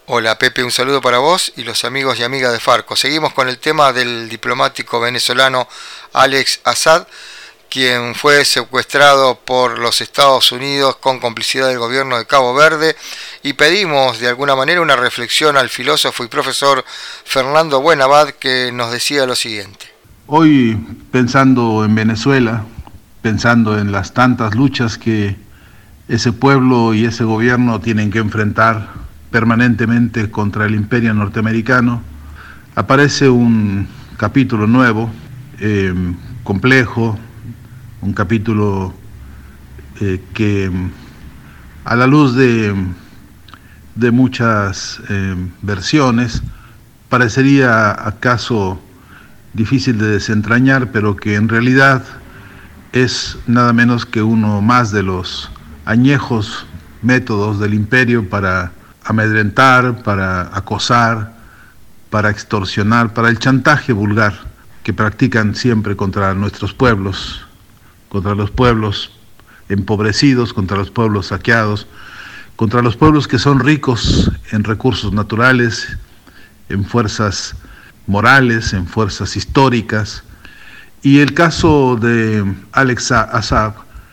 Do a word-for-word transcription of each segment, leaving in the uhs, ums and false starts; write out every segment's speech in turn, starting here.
Hola Pepe, un saludo para vos y los amigos y amigas de Farco. Seguimos con el tema del diplomático venezolano Alex Azad, quien fue secuestrado por los Estados Unidos con complicidad del gobierno de Cabo Verde, y pedimos de alguna manera una reflexión al filósofo y profesor Fernando Buenabad, que nos decía lo siguiente. Hoy, pensando en Venezuela, pensando en las tantas luchas que ese pueblo y ese gobierno tienen que enfrentar permanentemente contra el imperio norteamericano, aparece un capítulo nuevo, eh, complejo, un capítulo eh, que a la luz de, de muchas eh, versiones parecería acaso difícil de desentrañar, pero que en realidad es nada menos que uno más de los añejos métodos del imperio para amedrentar, para acosar, para extorsionar, para el chantaje vulgar que practican siempre contra nuestros pueblos, contra los pueblos empobrecidos, contra los pueblos saqueados, contra los pueblos que son ricos en recursos naturales, en fuerzas morales, en fuerzas históricas. Y el caso de Alex Azad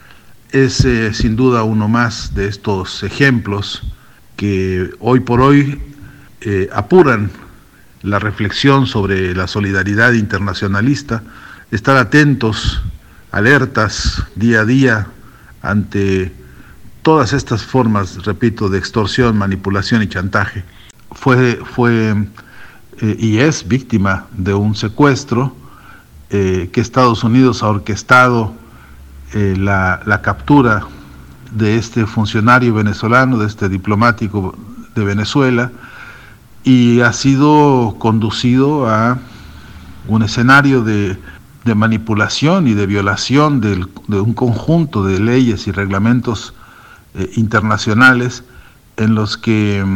es eh, sin duda uno más de estos ejemplos que hoy por hoy eh, apuran la reflexión sobre la solidaridad internacionalista, estar atentos, alertas día a día ante todas estas formas, repito, de extorsión, manipulación y chantaje. Fue, fue eh, y es víctima de un secuestro eh, que Estados Unidos ha orquestado eh, la, la captura de este funcionario venezolano, de este diplomático de Venezuela, y ha sido conducido a un escenario de, de manipulación y de violación del, de un conjunto de leyes y reglamentos eh, internacionales en los que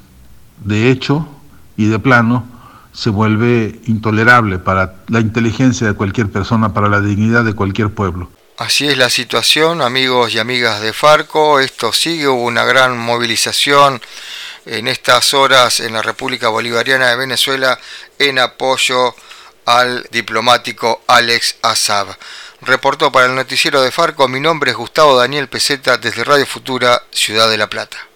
de hecho y de plano se vuelve intolerable para la inteligencia de cualquier persona, para la dignidad de cualquier pueblo. Así es la situación, amigos y amigas de Farco. Esto sigue, hubo una gran movilización en estas horas en la República Bolivariana de Venezuela en apoyo al diplomático Alex Azad. Reportó para el noticiero de Farco, mi nombre es Gustavo Daniel Peseta desde Radio Futura, Ciudad de La Plata.